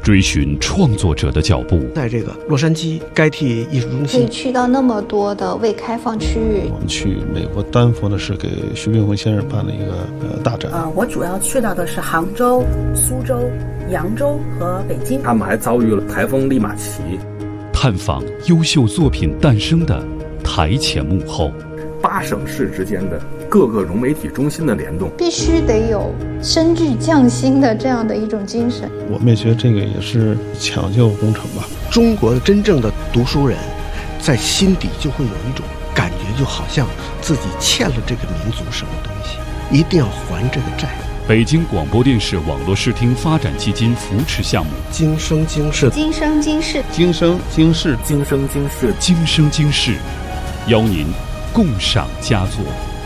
追寻创作者的脚步。 在这个洛杉矶该替艺术中心， 可以去到那么多的未开放区域。 我们去美国丹佛呢，是给徐冰鸿先生办了一个大展。 我主要去到的是杭州、苏州、扬州和北京。 他们还遭遇了台风利马奇。 探访优秀作品诞生的台前幕后 ，8省市之间的各个融媒体中心的联动， 必须得有深具匠心的这样的一种精神。 我们也觉得这个也是抢救工程吧。 中国的真正的读书人，在心底就会有一种感觉，就好像自己欠了这个民族什么东西，一定要还这个债。 北京广播电视网络视听发展基金扶持项目， 今生今世， 今生今世， 今生今世， 今生今世， 今生今世，邀您共赏佳作。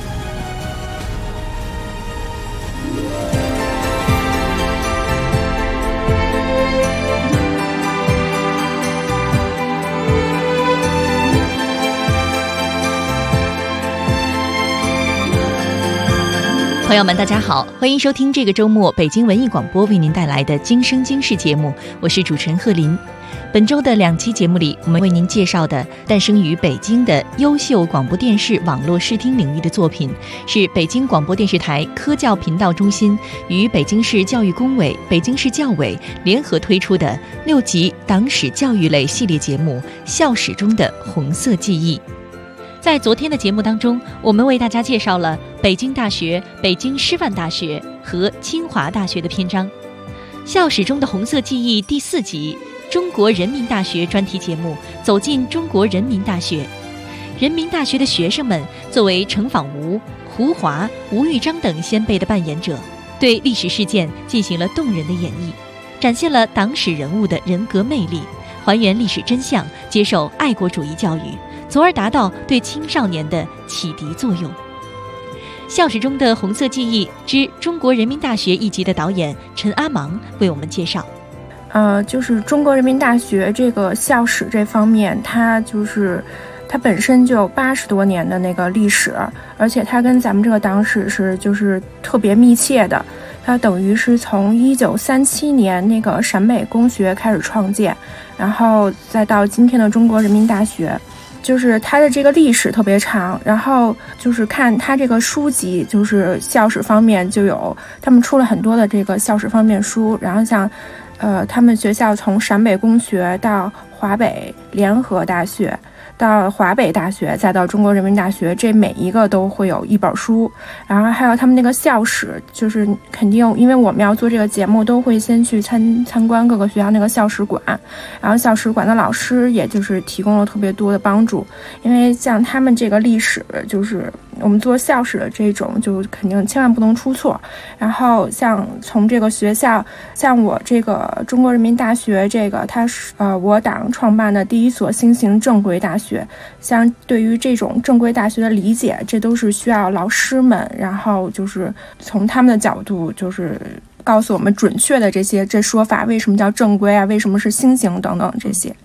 朋友们大家好，欢迎收听这个周末北京文艺广播为您带来的今生今世节目，我是主持人贺林。本周的2期节目里，我们为您介绍的诞生于北京的优秀广播电视网络视听领域的作品，是北京广播电视台科教频道中心与北京市教育工委、北京市教委联合推出的6集党史教育类系列节目《校史中的红色记忆》。在昨天的节目当中，我们为大家介绍了北京大学、北京师范大学和清华大学的篇章。校史中的红色记忆第4集，中国人民大学专题节目走进中国人民大学。人民大学的学生们作为程仿吾、胡华、吴玉章等先辈的扮演者，对历史事件进行了动人的演绎，展现了党史人物的人格魅力，还原历史真相，接受爱国主义教育，从而达到对青少年的启迪作用。校史中的红色记忆之中国人民大学一集的导演陈阿芒为我们介绍。 就是中国人民大学这个校史这方面，它本身就有80多年的那个历史，而且它跟咱们这个党史是就是特别密切的。它等于是从1937年那个陕北公学开始创建，然后再到今天的中国人民大学。就是它的这个历史特别长，然后就是看它这个书籍，就是校史方面就有他们出了很多的这个校史方面书，然后像他们学校从陕北公学到华北联合大学，到华北大学，再到中国人民大学，这每一个都会有一本书。然后还有他们那个校史，就是肯定因为我们要做这个节目，都会先去参观各个学校那个校史馆，然后校史馆的老师也就是提供了特别多的帮助。因为像他们这个历史，就是我们做校史的这种，就肯定千万不能出错。然后像从这个学校，像我这个中国人民大学，这个它是我党创办的第一所新型正规大学。像对于这种正规大学的理解，这都是需要老师们，然后就是从他们的角度，就是告诉我们准确的这说法，为什么叫正规啊，为什么是新型等等这些。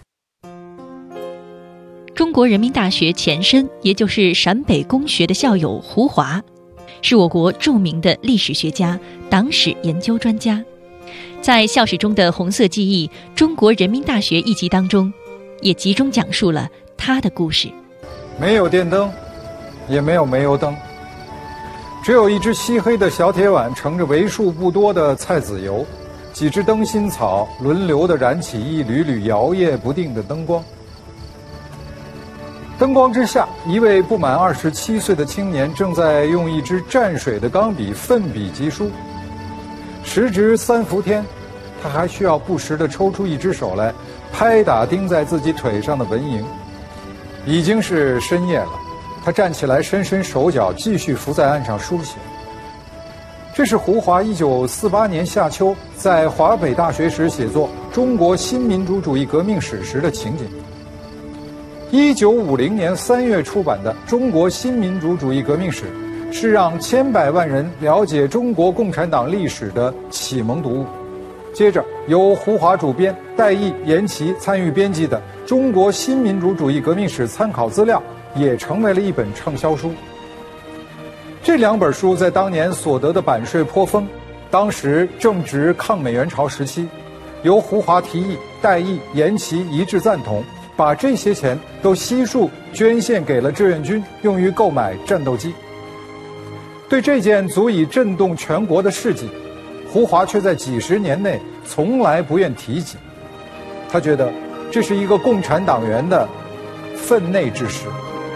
中国人民大学前身，也就是陕北公学的校友胡华，是我国著名的历史学家、党史研究专家。在校史中的红色记忆中国人民大学一集当中，也集中讲述了他的故事。 没有电灯，也没有煤油灯，只有一只漆黑的小铁碗盛着为数不多的菜籽油，几只灯芯草轮流地燃起一缕缕摇曳不定的灯光。灯光之下，一位不满27岁的青年正在用一支蘸水的钢笔奋笔疾书。时值3伏天，他还需要不时地抽出一只手来拍打钉在自己腿上的蚊蝇。已经是深夜了，他站起来伸伸手脚，继续伏在案上书写。这是胡华1948年夏秋在华北大学时写作《中国新民主主义革命史》时的情景。1950年3月出版的《中国新民主主义革命史》是让千百万人了解中国共产党历史的启蒙读物。接着由胡华主编，戴毅、严琦参与编辑的《中国新民主主义革命史参考资料》也成为了一本畅销书。这2本书在当年所得的版税颇丰，当时正值抗美援朝时期， 由胡华提议，戴毅、严琦一致赞同，把这些钱都悉数捐献给了志愿军，用于购买战斗机。对这件足以震动全国的事迹，胡华却在几十年内从来不愿提及。他觉得这是一个共产党员的分内之事。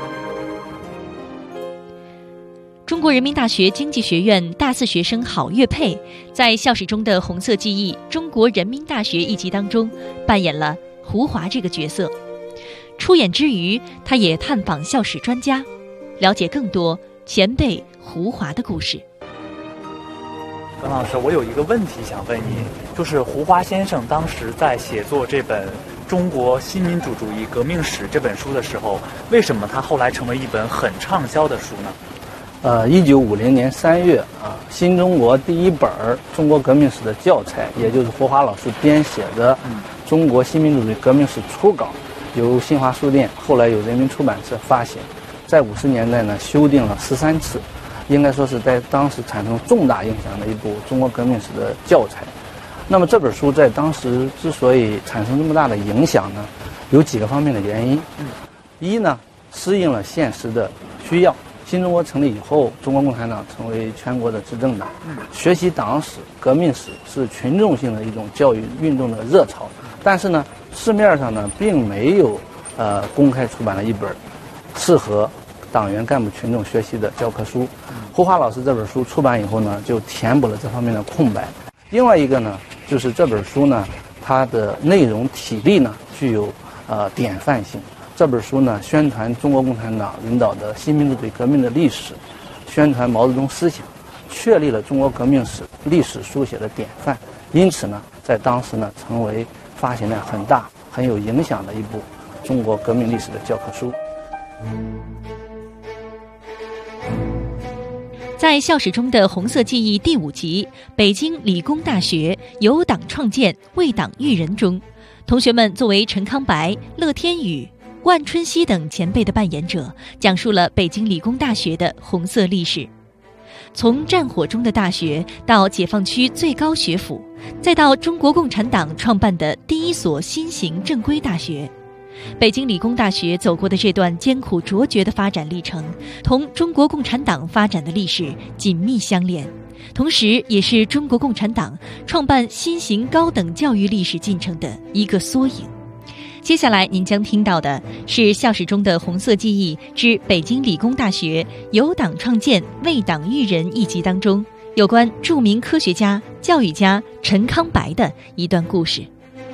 中国人民大学经济学院大四学生郝月佩在校史中的红色记忆中国人民大学一集当中扮演了胡华这个角色。出演之余，他也探访校史专家，了解更多前辈胡华的故事。 耿老师，我有一个问题想问您，就是胡华先生当时在写作这本《中国新民主主义革命史》这本书的时候，为什么他后来成为一本很畅销的书呢 ？1950年3月新中国第一本中国革命史的教材，也就是胡华老师编写的《中国新民主主义革命史》初稿，由新华书店，后来由人民出版社发行，在50年代呢修订了13次，应该说是在当时产生重大影响的一部中国革命史的教材。那么这本书在当时之所以产生这么大的影响呢，有几个方面的原因。一呢，适应了现实的需要。新中国成立以后，中国共产党成为全国的执政党。学习党史、革命史是群众性的一种教育运动的热潮。但是呢，市面上呢并没有公开出版了一本适合党员干部群众学习的教科书。胡华老师这本书出版以后呢，就填补了这方面的空白。另外一个呢，就是这本书呢，它的内容体例呢具有典范性。这本书呢，宣传中国共产党领导的新民主主义革命的历史，宣传毛泽东思想，确立了中国革命史历史书写的典范。因此呢，在当时呢，成为发行量很大、很有影响的一部中国革命历史的教科书。 在校史中的红色记忆第5集《北京理工大学由党创建，为党育人》中，同学们作为陈康白、乐天宇、万春熙等前辈的扮演者，讲述了北京理工大学的红色历史。从战火中的大学到解放区最高学府，再到中国共产党创办的第一所新型正规大学，北京理工大学走过的这段艰苦卓绝的发展历程，同中国共产党发展的历史紧密相连，同时也是中国共产党创办新型高等教育历史进程的一个缩影。接下来您将听到的是校史中的红色记忆之北京理工大学由党创建，为党育人一集当中有关著名科学家、教育家陈康白的一段故事。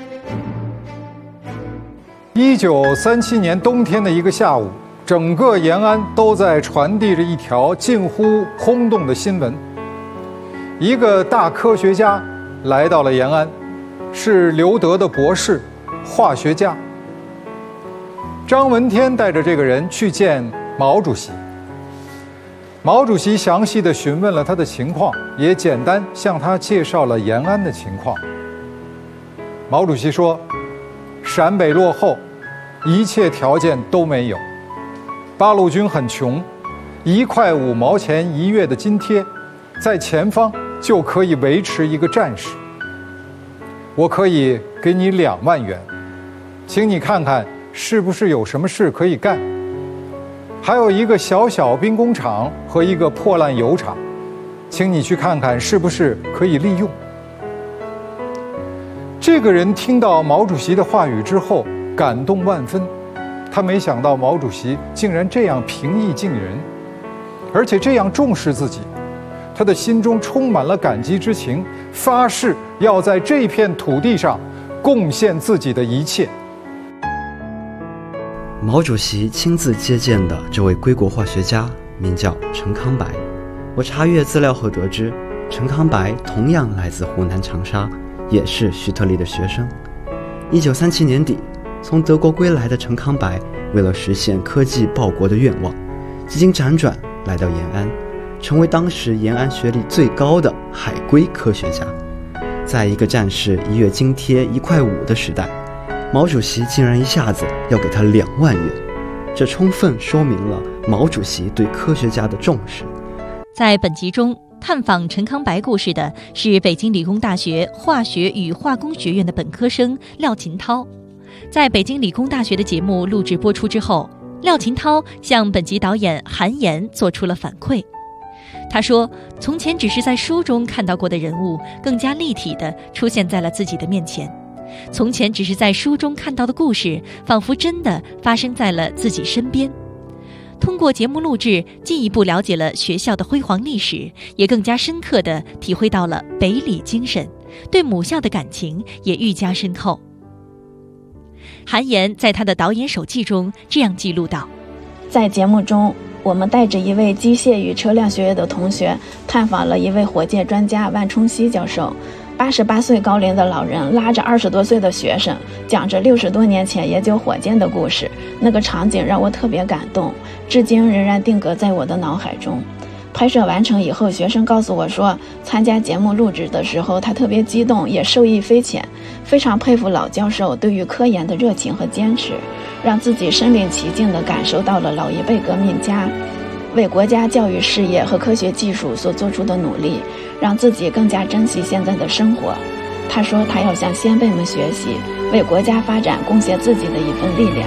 1937年冬天的一个下午，整个延安都在传递着一条近乎轰动的新闻：一个大科学家来到了延安，是留德的博士，化学家。张闻天带着这个人去见毛主席。毛主席详细地询问了他的情况，也简单向他介绍了延安的情况。毛主席说，陕北落后，一切条件都没有，八路军很穷，1块5毛钱1月的津贴，在前方就可以维持一个战士。我可以给你2万元，请你看看是不是有什么事可以干。还有一个小小兵工厂和一个破烂油厂，请你去看看是不是可以利用。这个人听到毛主席的话语之后感动万分，他没想到毛主席竟然这样平易近人，而且这样重视自己。他的心中充满了感激之情，发誓要在这片土地上贡献自己的一切。 毛主席亲自接见的这位归国化学家名叫陈康白。我查阅资料后得知，陈康白同样来自湖南长沙，也是徐特立的学生。1937年底，从德国归来的陈康白为了实现科技报国的愿望，几经辗转来到延安，成为当时延安学历最高的海归科学家。在一个战士1月津贴1块5的时代，毛主席竟然一下子要给他2万元，这充分说明了毛主席对科学家的重视。 在本集中， 探访陈康白故事的是北京理工大学化学与化工学院的本科生廖琴涛。在北京理工大学的节目录制播出之后，廖琴涛向本集导演韩岩做出了反馈。他说，从前只是在书中看到过的人物，更加立体地出现在了自己的面前。从前只是在书中看到的故事，仿佛真的发生在了自己身边。通过节目录制，进一步了解了学校的辉煌历史，也更加深刻地体会到了北理精神，对母校的感情也愈加深厚。韩岩在他的导演手记中这样记录道： 在节目中，我们带着一位机械与车辆学院的同学，探访了一位火箭专家万冲熙教授。88岁高龄的老人拉着20多岁的学生，讲着60多年前研究火箭的故事，那个场景让我特别感动，至今仍然定格在我的脑海中。拍摄完成以后，学生告诉我说，参加节目录制的时候他特别激动，也受益匪浅，非常佩服老教授对于科研的热情和坚持，让自己身临其境地感受到了老一辈革命家为国家教育事业和科学技术所做出的努力，让自己更加珍惜现在的生活。他说他要向先辈们学习，为国家发展贡献自己的一份力量。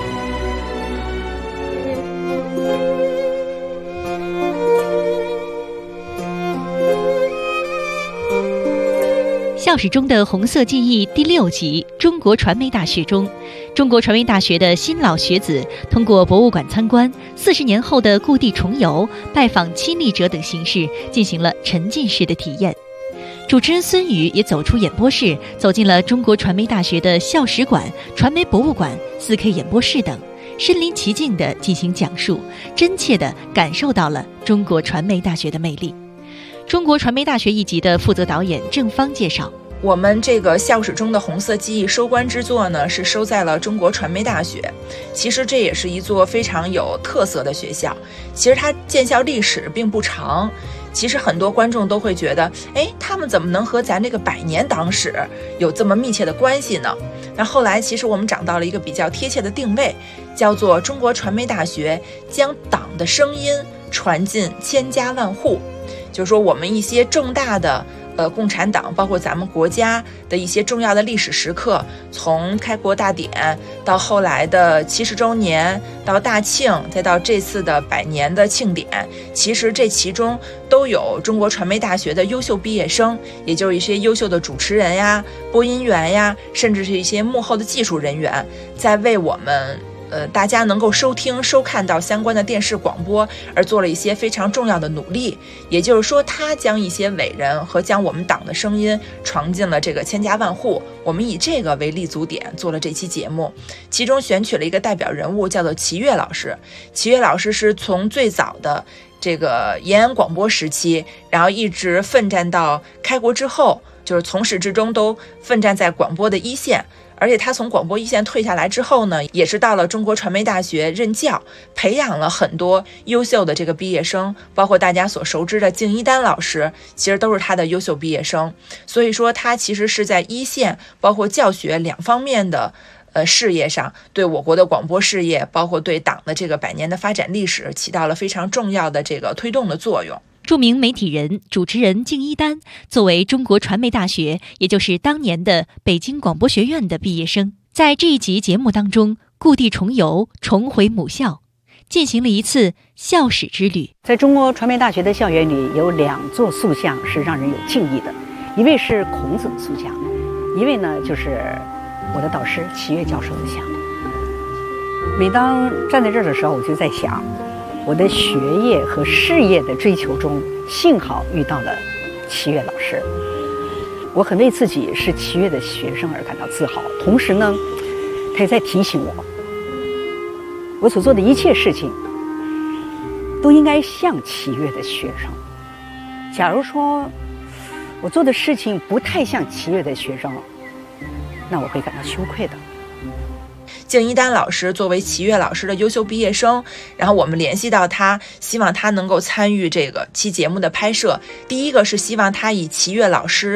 校史中的红色记忆第6集中国传媒大学中，中国传媒大学的新老学子通过博物馆参观、40年后的故地重游、拜访亲历者等形式进行了沉浸式的体验。主持人孙宇也走出演播室，走进了中国传媒大学的校史馆、传媒博物馆、4K 演播室等，身临其境地进行讲述，真切地感受到了中国传媒大学的魅力。中国传媒大学一集的负责导演郑芳介绍， 我们这个校史中的红色记忆收官之作呢，是收在了中国传媒大学。其实这也是一座非常有特色的学校。其实它建校历史并不长，其实很多观众都会觉得，他们怎么能和咱这个100年党史有这么密切的关系呢？那后来其实我们找到了一个比较贴切的定位，叫做中国传媒大学将党的声音传进千家万户。就是说我们一些重大的共产党，包括咱们国家的一些重要的历史时刻，从开国大典到后来的70周年，到大庆，再到这次的100年的庆典，其实这其中都有中国传媒大学的优秀毕业生，也就是一些优秀的主持人呀、播音员呀，甚至是一些幕后的技术人员，在为我们大家能够收听收看到相关的电视广播而做了一些非常重要的努力。也就是说，他将一些伟人和将我们党的声音传进了这个千家万户。我们以这个为立足点做了这期节目，其中选取了一个代表人物，叫做齐越老师。齐越老师是从最早的这个延安广播时期，然后一直奋战到开国之后，就是从始至终都奋战在广播的一线。而且他从广播一线退下来之后呢，也是到了中国传媒大学任教，培养了很多优秀的这个毕业生，包括大家所熟知的敬一丹老师，其实都是他的优秀毕业生。所以说他其实是在一线包括教学2方面的事业上，对我国的广播事业，包括对党的这个100年的发展历史起到了非常重要的这个推动的作用。 著名媒体人、主持人敬一丹作为中国传媒大学，也就是当年的北京广播学院的毕业生，在这一集节目当中故地重游，重回母校，进行了一次校史之旅。 在中国传媒大学的校园里，有2座塑像是让人有敬意的，一位是孔子的塑像，一位呢就是我的导师齐越教授的像。每当站在这儿的时候，我就在想，我的学业和事业的追求中，幸好遇到了齐越老师。我很为自己是齐越的学生而感到自豪，同时呢，他也在提醒我所做的一切事情都应该像齐越的学生。假如说我做的事情不太像齐越的学生，那我会感到羞愧的。 敬一丹老师作为齐越老师的优秀毕业生，然后我们联系到他，希望他能够参与这个期节目的拍摄。第一个是希望他以齐越老师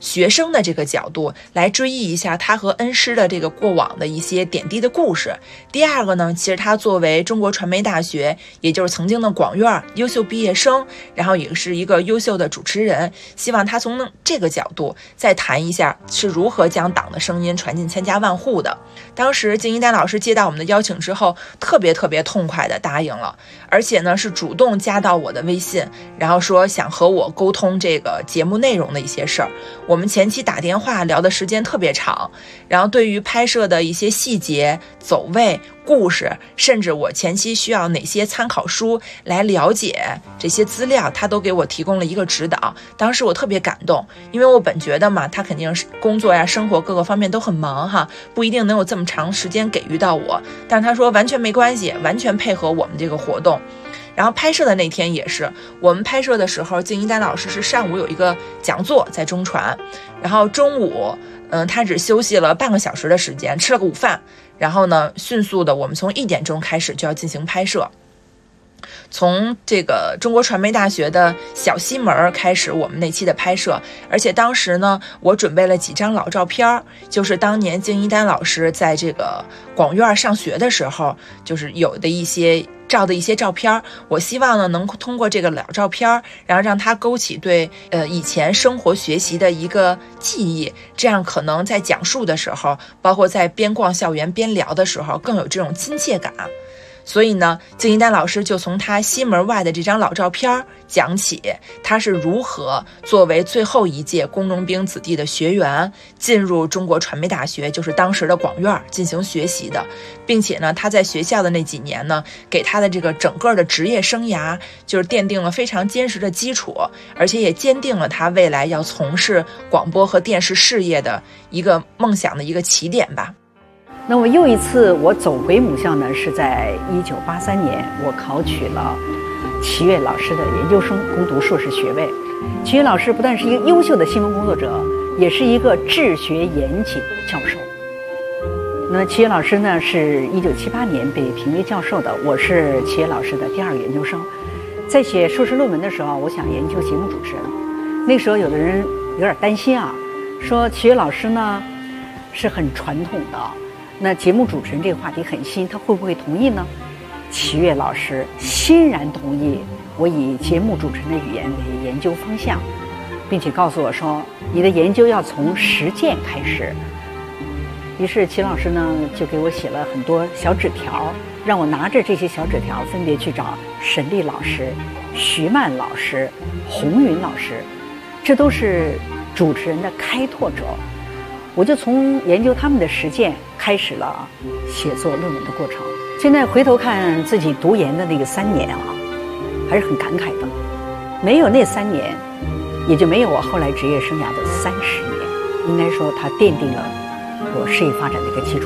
学生的这个角度来追忆一下他和恩师的这个过往的一些点滴的故事。第二个呢，其实他作为中国传媒大学，也就是曾经的广院优秀毕业生，然后也是一个优秀的主持人，希望他从这个角度再谈一下是如何将党的声音传进千家万户的。当时敬一丹老师接到我们的邀请之后，特别痛快的答应了，而且呢是主动加到我的微信，然后说想和我沟通这个节目内容的一些事儿。我们前期打电话聊的时间特别长，然后对于拍摄的一些细节、走位、故事，甚至我前期需要哪些参考书来了解这些资料，他都给我提供了一个指导。当时我特别感动，因为我本觉得嘛，他肯定是工作呀、生活各个方面都很忙哈，不一定能有这么长时间给予到我，但是他说完全没关系，完全配合我们这个活动。然后拍摄的那天也是，我们拍摄的时候，敬一丹老师是上午有一个讲座在中传，然后中午他只休息了半个小时的时间，吃了个午饭，然后呢迅速的我们从1点钟开始就要进行拍摄。从这个中国传媒大学的小西门开始我们那期的拍摄，而且当时呢我准备了几张老照片，就是当年敬一丹老师在这个广院上学的时候，就是有的一些照的一些照片，我希望呢能通过这个老照片，然后让他勾起对以前生活学习的一个记忆，这样可能在讲述的时候，包括在边逛校园边聊的时候更有这种亲切感。所以呢，敬一丹老师就从他西门外的这张老照片讲起，他是如何作为最后一届工农兵子弟的学员进入中国传媒大学，就是当时的广院进行学习的，并且呢，他在学校的那几年呢，给他的这个整个的职业生涯就是奠定了非常坚实的基础，而且也坚定了他未来要从事广播和电视事业的一个梦想的一个起点吧。 那么又一次我走回母校呢，是在1983年，我考取了齐越老师的研究生攻读硕士学位。齐越老师不但是一个优秀的新闻工作者，也是一个治学严谨的教授。那齐越老师呢，是1978年被评为教授的，我是齐越老师的第2个研究生。在写硕士论文的时候，我想研究节目主持人。那时候有的人有点担心啊，说齐越老师呢是很传统的，那节目主持人这个话题很新，他会不会同意呢？齐越老师欣然同意我以节目主持人的语言为研究方向，并且告诉我说，你的研究要从实践开始。于是齐老师呢就给我写了很多小纸条，让我拿着这些小纸条分别去找沈丽老师、徐曼老师、洪云老师，这都是主持人的开拓者。我就从研究他们的实践开始了写作论文的过程。现在回头看自己读研的那个3年啊，还是很感慨的。没有那3年，也就没有我后来职业生涯的30年。应该说，它奠定了我事业发展的一个基础。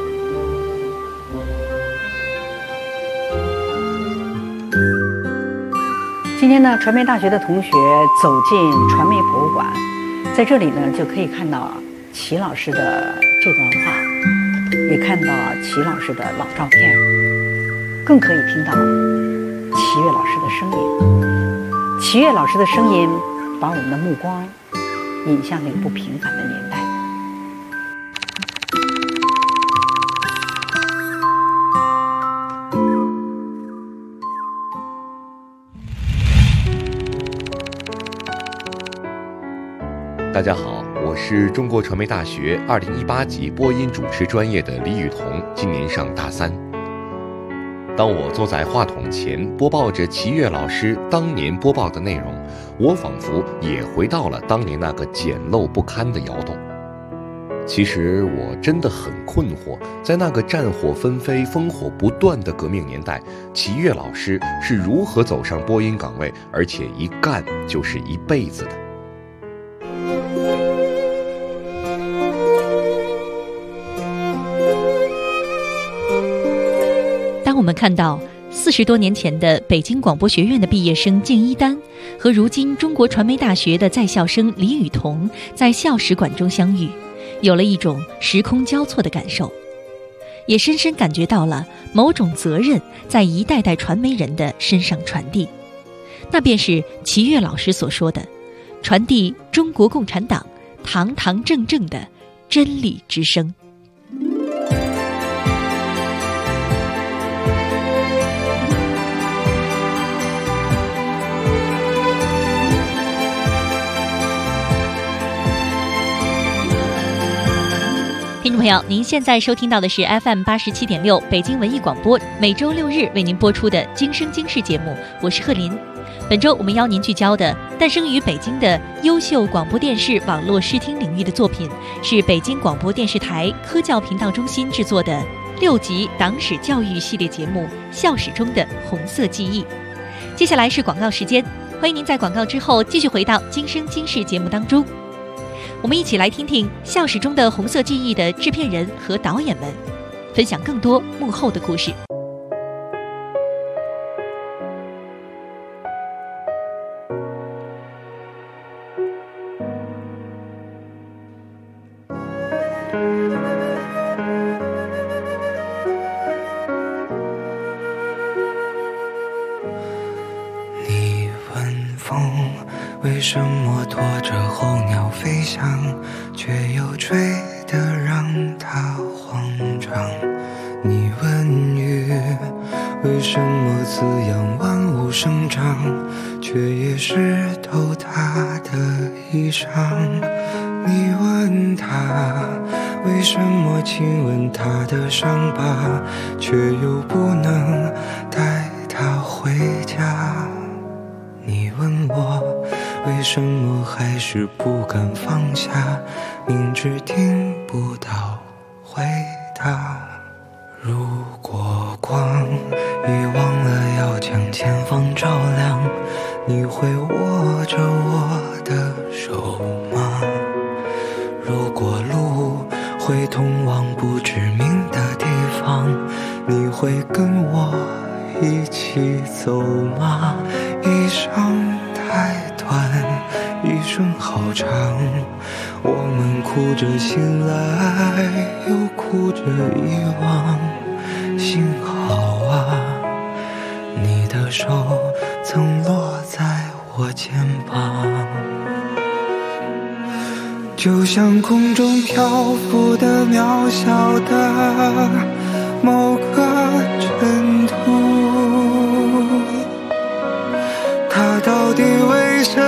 今天呢，传媒大学的同学走进传媒博物馆，在这里呢就可以看到齐老师的这段话，也看到齐老师的老照片，更可以听到齐越老师的声音。齐越老师的声音把我们的目光引向那个不平凡的年代。 大家好，我是中国传媒大学2018级播音主持专业的李雨桐，今年上大3。当我坐在话筒前播报着齐越老师当年播报的内容，我仿佛也回到了当年那个简陋不堪的窑洞。其实我真的很困惑，在那个战火纷飞、烽火不断的革命年代，齐越老师是如何走上播音岗位，而且一干就是一辈子的。 当我们看到40多年前的北京广播学院的毕业生敬一丹和如今中国传媒大学的在校生李雨桐在校史馆中相遇，有了一种时空交错的感受，也深深感觉到了某种责任在一代代传媒人的身上传递，那便是齐越老师所说的传递中国共产党堂堂正正的真理之声。听众朋友，您现在收听到的是 FM 87.6北京文艺广播，每周6日为您播出的《今生今世》节目，我是贺林。本周我们邀您聚焦的诞生于北京的优秀广播电视网络视听领域的作品，是北京广播电视台科教频道中心制作的6集党史教育系列节目《校史中的红色记忆》。接下来是广告时间，欢迎您在广告之后继续回到《今生今世》节目当中。我们一起来听听校史中的红色记忆的制片人和导演们分享更多幕后的故事。 你问风为什么拖着候鸟飞翔，却又吹得让它慌张？你问雨为什么滋养万物生长，却也湿透它的衣裳？你问他为什么亲吻他的伤疤，却又不能带他回家？你问我为什么还是不敢放下，明知听不到回答。如果光遗忘了要将前方照亮，你会握着我的手吗？如果路会通往不知名的地方，你会跟我一起走吗？一生太短，一生好长，我们哭着醒来，又哭着遗忘。幸好啊，你的手曾落在我肩膀，就像空中漂浮的渺小的某个尘土，它到底为什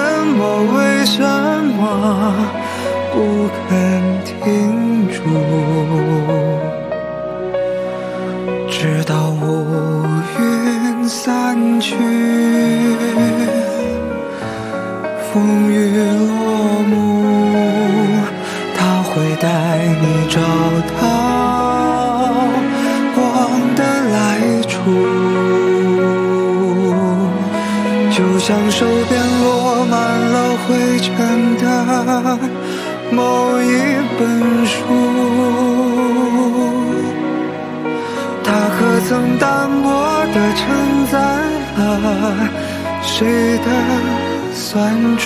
么不肯停住？直到乌云散去，风雨落幕，它会带你找到光的来处，就像手边落满了灰尘的某一本书，它可曾淡薄地承载了谁的酸楚？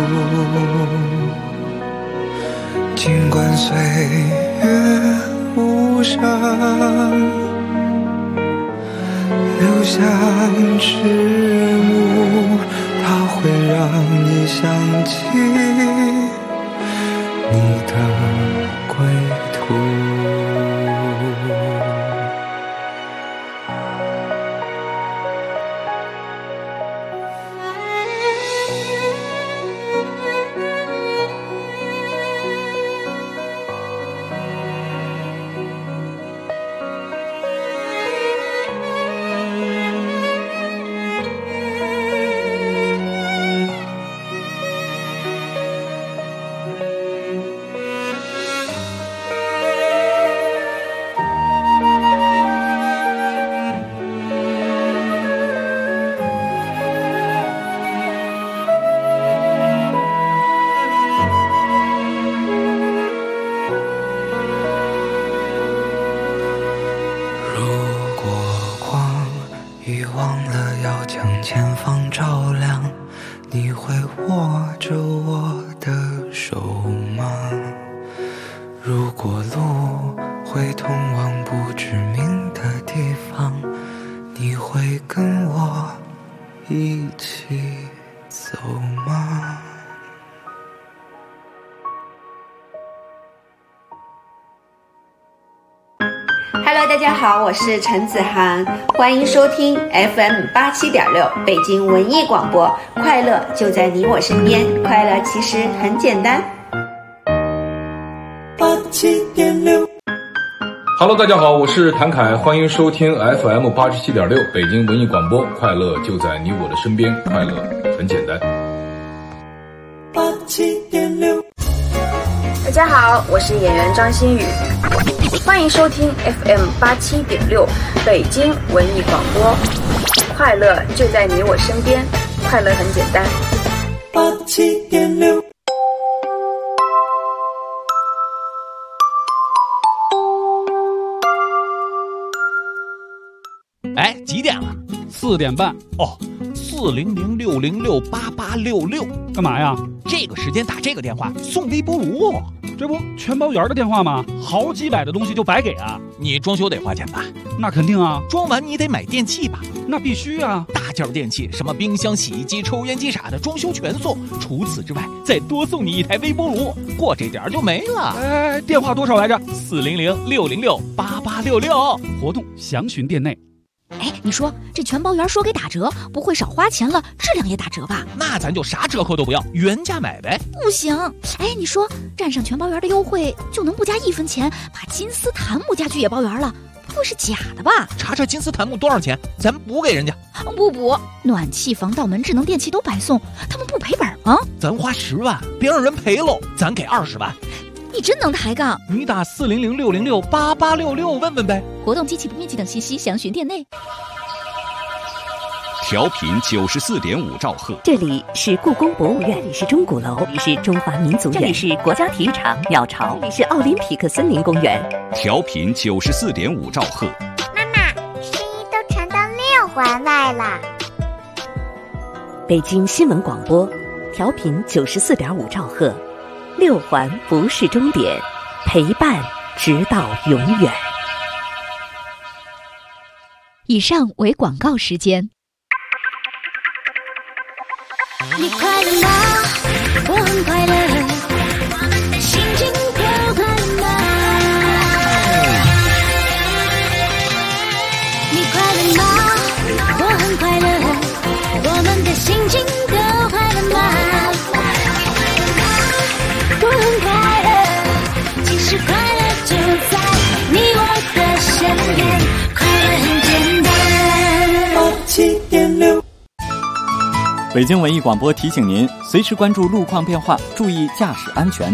尽管岁月无声，留下迟暮，它会让你想起你的归途。遗忘了要将前方照亮，你会握着我的手吗？如果路会通往不知名的地方，你会跟我一起走吗？ Hello， 大家好，我是陈子涵，欢迎收听 FM87.6 北京文艺广播，快乐就在你我身边，快乐其实很简单。 87.6。 Hello， 大家好，我是谭凯，欢迎收听 FM87.6 北京文艺广播，快乐就在你我的身边，快乐很简单。 87.6。 大家好，我是演员张馨予，欢迎收听 FM87.6 北京文艺广播，快乐就在你我身边，快乐很简单。 87.6。 哎，几点了？4点半。哦，400-606-8866， 干嘛呀？ 这个时间打这个电话送微波炉， 这不全包圆的电话吗？好几百的东西就白给啊！ 你装修得花钱吧？ 那肯定啊！ 装完你得买电器吧？ 那必须啊！ 大件电器，什么冰箱、洗衣机、抽烟机啥的，装修全送。除此之外，再多送你一台微波炉，过这点就没了。 哎，电话多少来着 ？400-606-8866， 活动详询店内。 哎，你说这全包圆说给打折，不会少花钱了，质量也打折吧？ 那咱就啥折扣都不要，原价买呗。 不行，哎，你说占上全包圆的优惠，就能不加1分钱把金丝檀木家具也包圆了，不会是假的吧？ 查查金丝檀木多少钱，咱补给人家。 不补，暖气、防盗门、智能电器都白送，他们不赔本吗？ 咱花10万，别让人赔喽，咱给20万。 你真能抬杠！ 你打400-606-8866问问呗。 活动、机器不面积等信息详询店内。 调频94.5兆赫， 这里是故宫博物院，这里是钟鼓楼，这里是中华民族园，这里是国家体育场鸟巢，这里是奥林匹克森林公园。 调频94.5兆赫。 妈妈，声音都传到6环外了。 北京新闻广播，调频94.5兆赫。6环不是终点，陪伴直到永远。 以上为广告时间。 你快乐吗？我很快乐，心情多快乐吗？你快乐吗？我很快乐，我们的心情多快乐吗？我很快乐，其实快乐就在你我的身边，快乐很简单。87.6。 北京文艺广播提醒您，随时关注路况变化，注意驾驶安全。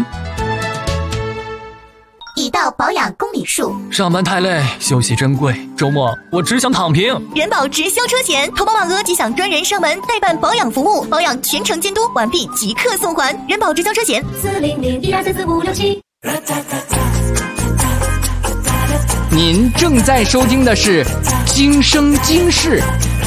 已到保养公里数。 上班太累，休息珍贵，周末我只想躺平。 人保直销车险，投保满额即享专人上门代办保养服务，保养全程监督，完毕即刻送还。人保直销车险400-12344567。 您正在收听的是《今生今世》。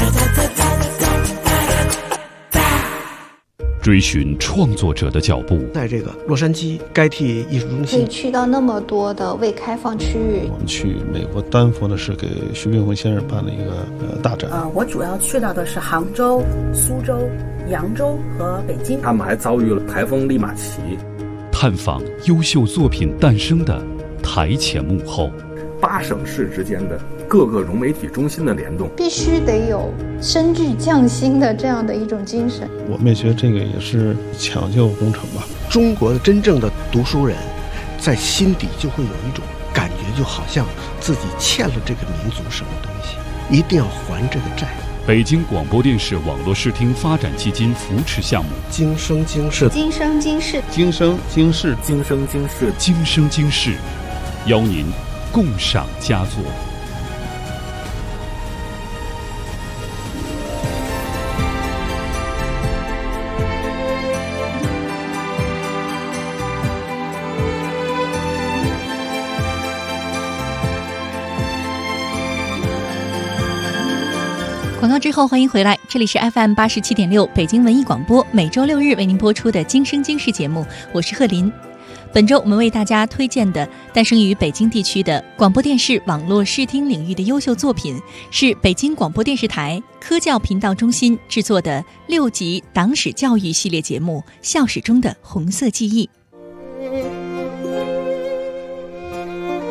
追寻创作者的脚步， 在这个洛杉矶该替艺术中心， 可以去到那么多的未开放区域。 我们去美国丹佛呢，是给徐冰鸿先生办了一个大展。 我主要去到的是杭州、苏州、扬州和北京。 他们还遭遇了台风利马奇， 探访优秀作品诞生的台前幕后 ，8省市之间的各个融媒体中心的联动， 必须得有深具匠心的这样的一种精神。 我们也觉得这个也是抢救工程吧。 中国的真正的读书人，在心底就会有一种感觉，就好像自己欠了这个民族什么东西，一定要还这个债。 北京广播电视网络视听发展基金扶持项目， 今生今世， 今生今世， 今生今世， 今生今世， 今生今世，邀您共赏佳作。 广告之后欢迎回来，这里是 FM87.6 北京文艺广播，每周6日为您播出的《今生今世》节目，我是贺林。本周我们为大家推荐的诞生于北京地区的广播电视网络视听领域的优秀作品，是北京广播电视台科教频道中心制作的6集党史教育系列节目《校史中的红色记忆》。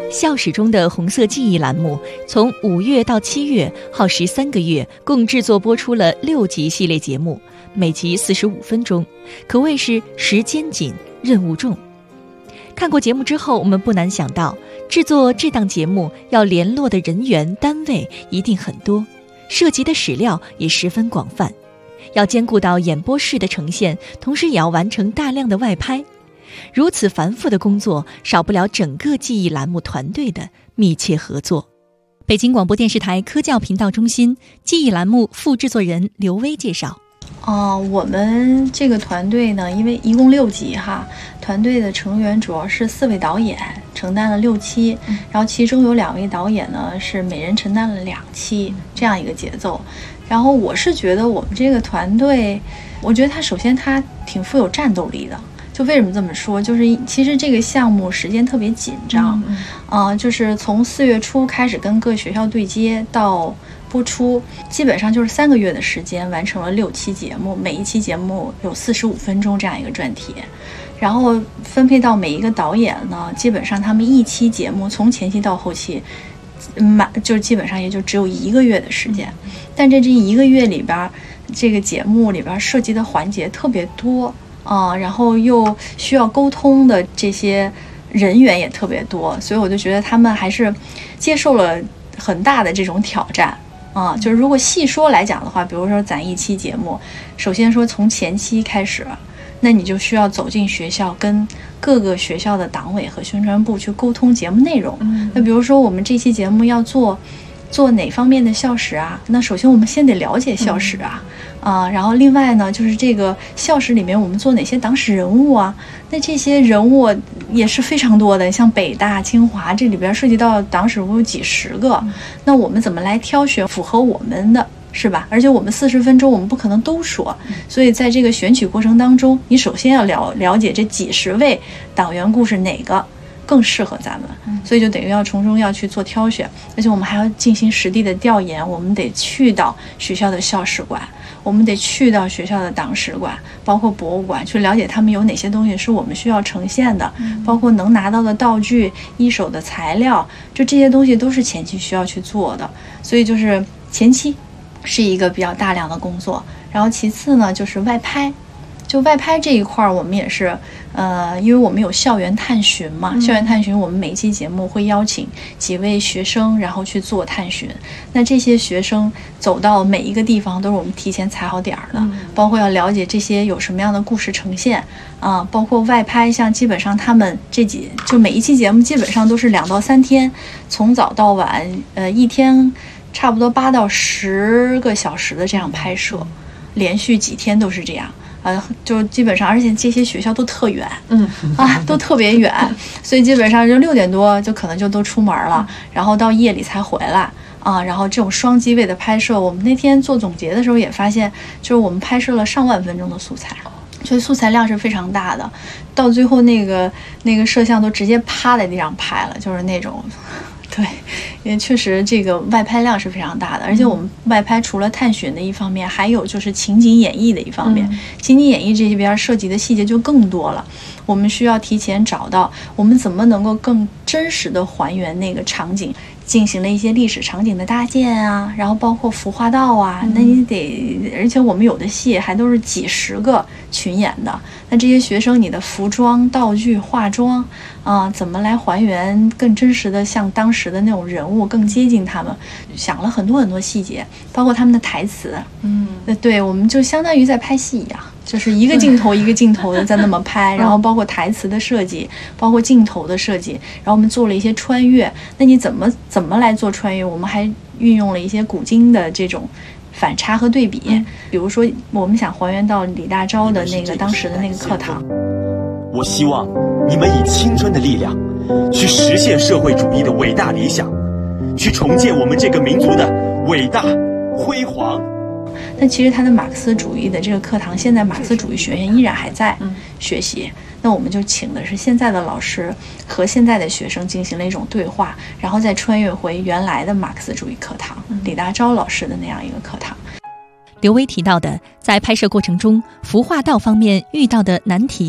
校史中的红色记忆栏目从5月到7月，耗时3个月，共制作播出了6集系列节目，每集45分钟，可谓是时间紧、任务重。看过节目之后，我们不难想到，制作这档节目要联络的人员、单位一定很多，涉及的史料也十分广泛，要兼顾到演播室的呈现，同时也要完成大量的外拍。如此繁复的工作，少不了整个记忆栏目团队的密切合作。北京广播电视台科教频道中心记忆栏目副制作人刘薇介绍。 我们这个团队呢，因为一共6集哈，团队的成员主要是4位导演承担了6期，然后其中有2位导演呢是每人承担了2期，这样一个节奏。然后我是觉得我们这个团队，我觉得它首先它挺富有战斗力的。就为什么这么说？就是其实这个项目时间特别紧张，就是从4月初开始跟各学校对接到播出，基本上就是3个月的时间完成了6期节目，每一期节目有45分钟这样一个专题，然后分配到每一个导演呢，基本上他们一期节目从前期到后期，就基本上也就只有1个月的时间，但这1个月里边，这个节目里边涉及的环节特别多。然后又需要沟通的这些人员也特别多，所以我就觉得他们还是接受了很大的这种挑战就是如果细说来讲的话，比如说咱一期节目，首先说从前期开始，那你就需要走进学校，跟各个学校的党委和宣传部去沟通节目内容。那比如说我们这期节目要做哪方面的校史啊？那首先我们先得了解校史然后另外呢，就是这个校史里面我们做哪些党史人物啊？那这些人物也是非常多的，像北大、清华这里边涉及到党史人物有几十个，那我们怎么来挑选符合我们的，是吧？而且我们40分钟我们不可能都说，所以在这个选取过程当中，你首先要了解这几十位党员故事哪个更适合咱们，所以就等于要从中要去做挑选，而且我们还要进行实地的调研，我们得去到学校的校史馆，我们得去到学校的党史馆，包括博物馆，去了解他们有哪些东西是我们需要呈现的，包括能拿到的道具、一手的材料，就这些东西都是前期需要去做的，所以就是前期是一个比较大量的工作，然后其次呢就是外拍。就外拍这一块我们也是因为我们有校园探寻嘛，校园探寻我们每期节目会邀请几位学生然后去做探寻，那这些学生走到每一个地方都是我们提前踩好点的，包括要了解这些有什么样的故事呈现包括外拍，像基本上他们就每一期节目基本上都是2到3天，从早到晚一天差不多8到10个小时的这样拍摄，连续几天都是这样就基本上，而且这些学校都特远，都特别远，所以基本上就6点多就可能就都出门了，然后到夜里才回来然后这种双机位的拍摄，我们那天做总结的时候也发现，就是我们拍摄了上万分钟的素材，所以素材量是非常大的，到最后那个摄像都直接趴在地上拍了，就是那种。对，因为确实这个外拍量是非常大的，而且我们外拍除了探寻的一方面，还有就是情景演绎的一方面。情景演绎这边涉及的细节就更多了，我们需要提前找到我们怎么能够更真实的还原那个场景，进行了一些历史场景的搭建然后包括服化道那你得，而且我们有的戏还都是几十个群演的，那这些学生你的服装、道具、化妆怎么来还原更真实的，像当时的那种人物，更接近他们，想了很多很多细节，包括他们的台词。对，我们就相当于在拍戏一样，就是一个镜头一个镜头的在那么拍，然后包括台词的设计，包括镜头的设计，然后我们做了一些穿越。那你怎么来做穿越？我们还运用了一些古今的这种反差和对比，比如说我们想还原到李大钊的那个当时的那个课堂。 我希望你们以青春的力量去实现社会主义的伟大理想，去重建我们这个民族的伟大辉煌。 但其实他的马克思主义的这个课堂，现在马克思主义学院依然还在学习。那我们就请的是现在的老师和现在的学生进行了一种对话，然后再穿越回原来的马克思主义课堂，李大钊老师的那样一个课堂。 刘薇提到的，在拍摄过程中服化道方面遇到的难题，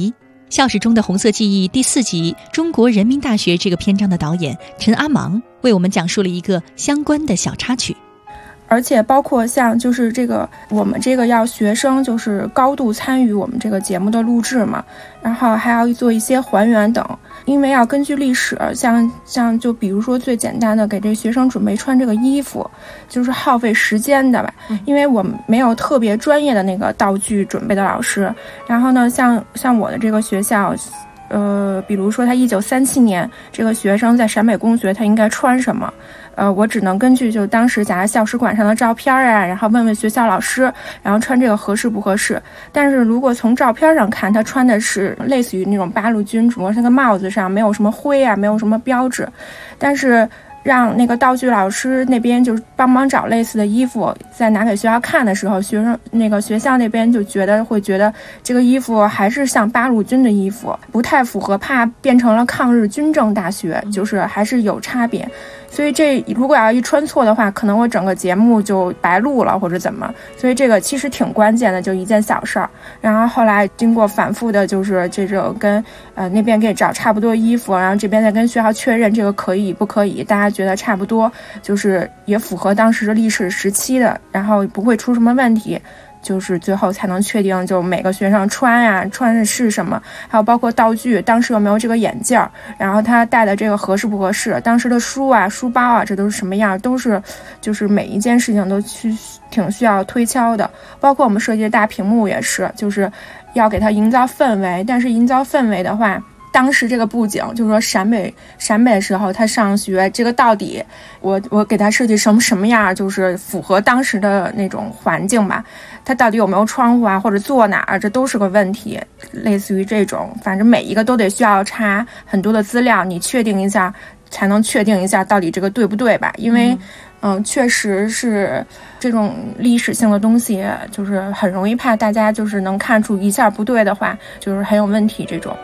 校史中的红色记忆第4集中国人民大学这个篇章的导演陈阿芒为我们讲述了一个相关的小插曲。 而且包括像就是这个我们这个要学生就是高度参与我们这个节目的录制嘛，然后还要做一些还原等，因为要根据历史，像就比如说最简单的给这学生准备穿这个衣服，就是耗费时间的吧，因为我们没有特别专业的那个道具准备的老师。然后呢，像我的这个学校，比如说他1937年这个学生在陕北工学他应该穿什么，我只能根据就当时夹在校史馆上的照片啊，然后问问学校老师，然后穿这个合适不合适。但是如果从照片上看，他穿的是类似于那种八路军，只不过那个帽子上没有什么徽啊，没有什么标志，但是让那个道具老师那边就帮忙找类似的衣服，在拿给学校看的时候，学校那边就会觉得这个衣服还是像八路军的衣服，不太符合，怕变成了抗日军政大学，就是还是有差别。所以这如果要一穿错的话，可能我整个节目就白录了或者怎么。所以这个其实挺关键的，就一件小事儿。然后后来经过反复的，就是这种跟那边给找差不多衣服，然后这边再跟学校确认这个可以不可以，大家觉得差不多，就是也符合当时的历史时期的，然后不会出什么问题。就是最后才能确定，就每个学生穿的是什么，还有包括道具，当时有没有这个眼镜，然后他戴的这个合适不合适，当时的书啊、书包啊，这都是什么样，都是就是每一件事情都挺需要推敲的。包括我们设计的大屏幕也是，就是要给它营造氛围，但是营造氛围的话，当时这个布景，就是说陕北的时候，他上学这个到底，我给他设计成什么样，就是符合当时的那种环境吧。他到底有没有窗户啊，或者坐哪儿，这都是个问题。类似于这种，反正每一个都得需要查很多的资料，你确定一下，才能确定一下到底这个对不对吧？因为，确实是这种历史性的东西，就是很容易怕大家就是能看出一下不对的话，就是很有问题这种。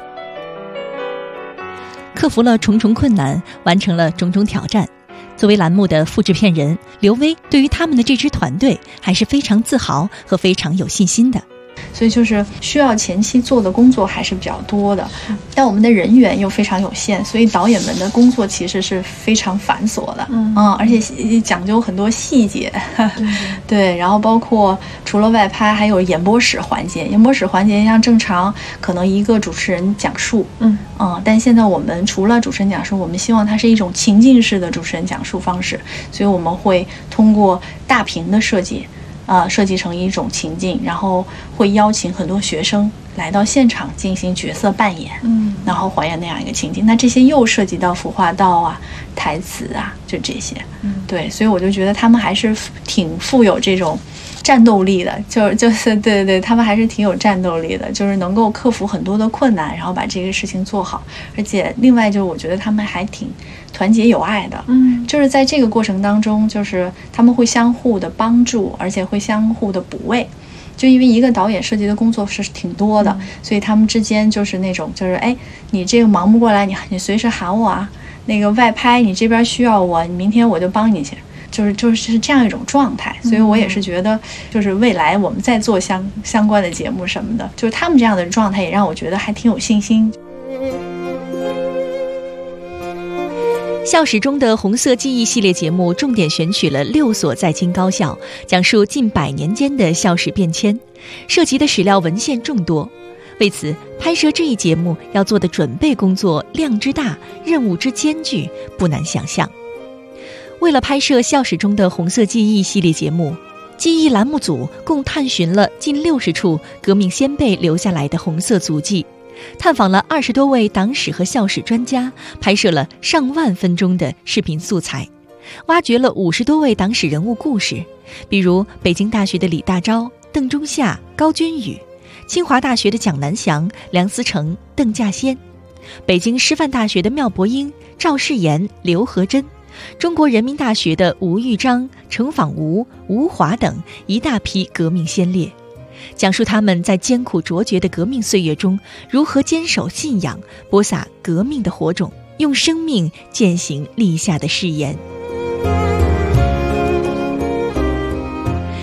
克服了重重困难，完成了种种挑战。作为栏目的副制片人，刘薇对于他们的这支团队还是非常自豪和非常有信心的。 所以就是需要前期做的工作还是比较多的，但我们的人员又非常有限，所以导演们的工作其实是非常繁琐的，而且讲究很多细节，对，然后包括除了外拍，还有演播室环节。演播室环节像正常可能一个主持人讲述，但现在我们除了主持人讲述，我们希望它是一种情境式的主持人讲述方式，所以我们会通过大屏的设计。设计成一种情境，然后会邀请很多学生来到现场进行角色扮演，然后还原那样一个情境。那这些又涉及到服化道啊、台词啊，就这些，对，所以我就觉得他们还是挺富有这种战斗力的，就是对，他们还是挺有战斗力的，就是能够克服很多的困难，然后把这个事情做好。而且另外就是我觉得他们还挺团结友爱的，就是在这个过程当中，就是他们会相互的帮助，而且会相互的补位。就因为一个导演设计的工作是挺多的，所以他们之间就是那种就是你这个忙不过来，你随时喊我啊，那个外拍你这边需要我，你明天我就帮你去。就是这样一种状态，所以我也是觉得，就是未来我们再做相关的节目什么的，就是他们这样的状态也让我觉得还挺有信心。 校史中的红色记忆系列节目重点选取了6所在京高校，讲述近100年间的校史变迁，涉及的史料文献众多。为此，拍摄这一节目要做的准备工作量之大，任务之艰巨，不难想象。为了拍摄校史中的红色记忆系列节目，记忆栏目组共探寻了近60处革命先辈留下来的红色足迹，探访了20多位党史和校史专家，拍摄了上万分钟的视频素材，挖掘了50多位党史人物故事，比如北京大学的李大钊、邓中夏、高君宇，清华大学的蒋南翔、梁思成、邓稼先，北京师范大学的缪伯英、赵世炎、刘和珍，中国人民大学的吴玉章、程仿吾、吴华等一大批革命先烈，讲述他们在艰苦卓绝的革命岁月中如何坚守信仰，播撒革命的火种，用生命践行立下的誓言。在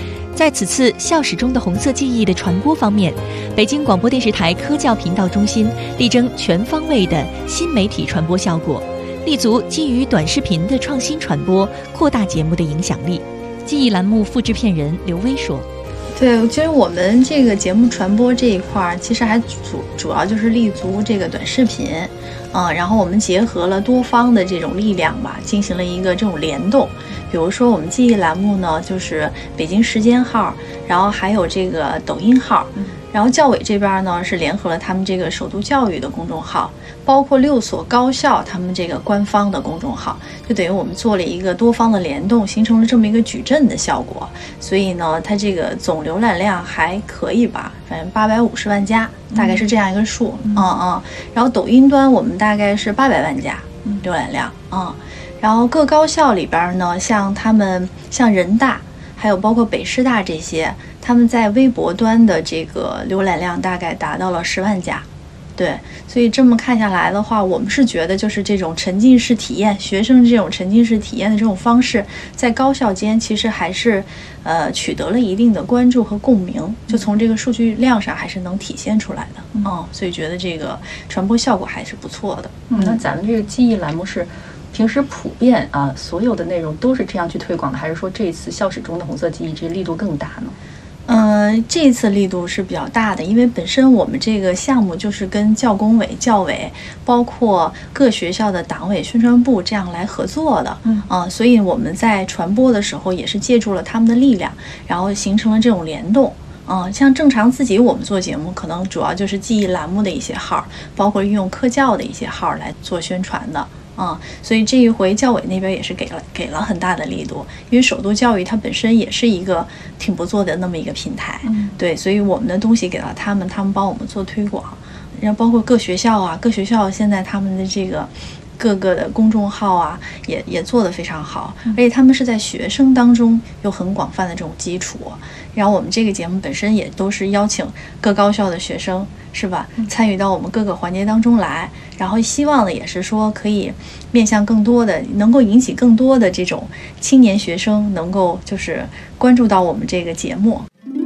在此次校史中的红色记忆的传播方面，北京广播电视台科教频道中心力争全方位的新媒体传播效果，立足基于短视频的创新传播，扩大节目的影响力。记忆栏目副制片人刘威说： 对，其实我们这个节目传播这一块，其实还主要就是立足这个短视频，然后我们结合了多方的这种力量吧，进行了一个这种联动。比如说我们记忆栏目呢，就是北京时间号，然后还有这个抖音号，然后教委这边呢是联合了他们这个首都教育的公众号，包括6所高校他们这个官方的公众号，就等于我们做了一个多方的联动，形成了这么一个矩阵的效果。所以呢，它这个总浏览量还可以吧，反正850万加，大概是这样一个数。然后抖音端我们大概是800万加浏览量。然后各高校里边呢，像人大，还有包括北师大这些，他们在微博端的这个浏览量大概达到了10万加。对，所以这么看下来的话，我们是觉得就是这种沉浸式体验，学生这种沉浸式体验的这种方式，在高校间其实还是取得了一定的关注和共鸣，就从这个数据量上还是能体现出来的。所以觉得这个传播效果还是不错的。 那咱们这个记忆栏目是平时普遍所有的内容都是这样去推广的，还是说这一次校史中的红色记忆这力度更大呢？ 这一次力度是比较大的，因为本身我们这个项目就是跟教工委、教委，包括各学校的党委宣传部这样来合作的。所以我们在传播的时候也是借助了他们的力量，然后形成了这种联动。像正常自己我们做节目，可能主要就是记忆栏目的一些号，包括运用科教的一些号来做宣传的。所以这一回教委那边也是给了很大的力度，因为首都教育它本身也是一个挺不错的那么一个平台。对，所以我们的东西给到他们帮我们做推广，然后包括各学校现在他们的这个各个的公众号也做得非常好，而且他们是在学生当中有很广泛的这种基础。然后我们这个节目本身也都是邀请各高校的学生，是吧，参与到我们各个环节当中来，然后希望呢也是说可以面向更多的，能够引起更多的这种青年学生能够就是关注到我们这个节目。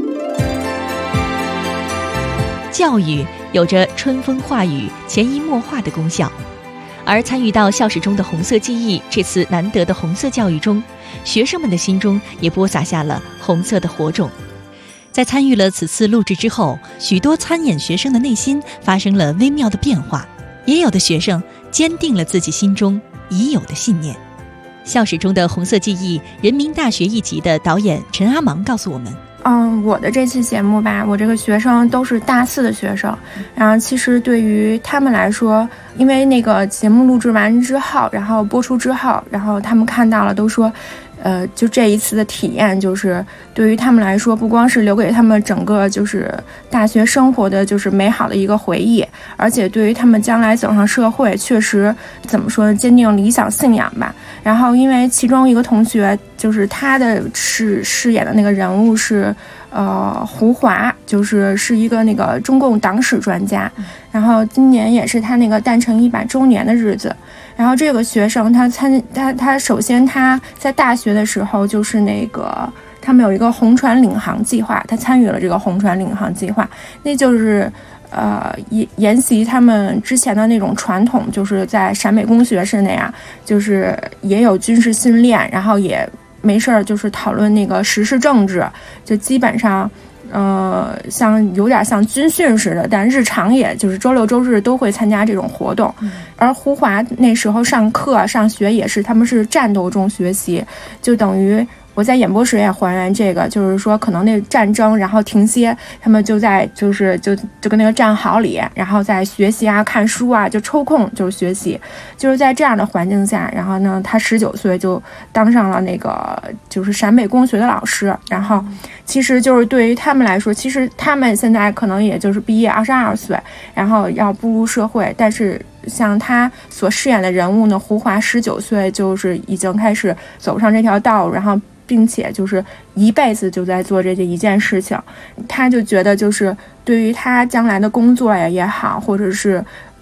教育有着春风化雨、潜移默化的功效，而参与到校史中的红色记忆这次难得的红色教育中，学生们的心中也播撒下了红色的火种。在参与了此次录制之后，许多参演学生的内心发生了微妙的变化，也有的学生坚定了自己心中已有的信念。校史中的红色记忆，人民大学一级的导演陈阿芒告诉我们， 我的这期节目吧，我这个学生都是大4的学生，然后其实对于他们来说，因为那个节目录制完之后，然后播出之后，然后他们看到了都说就这一次的体验，就是对于他们来说，不光是留给他们整个就是大学生活的就是美好的一个回忆，而且对于他们将来走上社会，确实怎么说呢，坚定理想信仰吧。然后因为其中一个同学，就是他的饰演的那个人物是胡华，是一个那个中共党史专家，然后今年也是他那个诞辰100周年的日子。然后这个学生他首先他在大学的时候就是那个他们有一个红船领航计划，他参与了这个红船领航计划，那就是沿袭他们之前的那种传统，就是在陕北工学是那样，就是也有军事训练，然后也没事儿就是讨论那个时事政治，就基本上有点像军训似的，但日常也就是周6周日都会参加这种活动。而胡华那时候上课上学也是，他们是战斗中学习，就等于我在演播室也还原这个，就是说可能那战争然后停歇，他们就在就跟那个战壕里，然后在学习看书就抽空就是学习，就是在这样的环境下，然后呢他19岁就当上了那个就是陕北工学的老师。然后其实就是对于他们来说，其实他们现在可能也就是毕业22岁，然后要步入社会，但是像他所饰演的人物呢，胡华19岁就是已经开始走上这条道路，然后并且就是一辈子就在做这一件事情。他就觉得就是对于他将来的工作也好，或者是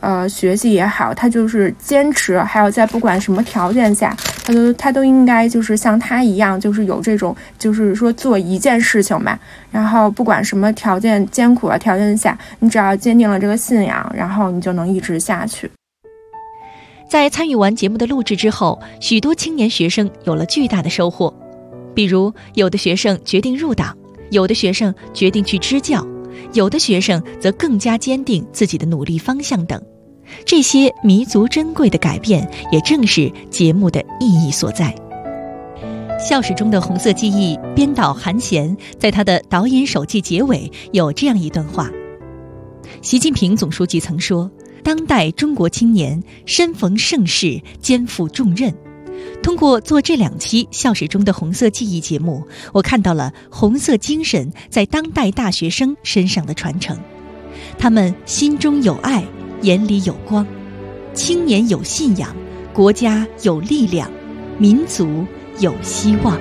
学习也好，他就是坚持，还有在不管什么条件下，他都应该就是像他一样，就是有这种就是说做一件事情吧，然后不管什么条件艰苦的条件下，你只要坚定了这个信仰，然后你就能一直下去。 在参与完节目的录制之后，许多青年学生有了巨大的收获，比如有的学生决定入党，有的学生决定去支教，有的学生则更加坚定自己的努力方向等。这些弥足珍贵的改变，也正是节目的意义所在。校史中的红色记忆编导韩贤在他的导演手记结尾有这样一段话：习近平总书记曾说，当代中国青年身逢盛世，肩负重任。通过做这2期校史中的红色记忆节目，我看到了红色精神在当代大学生身上的传承。他们心中有爱，眼里有光，青年有信仰，国家有力量，民族有希望。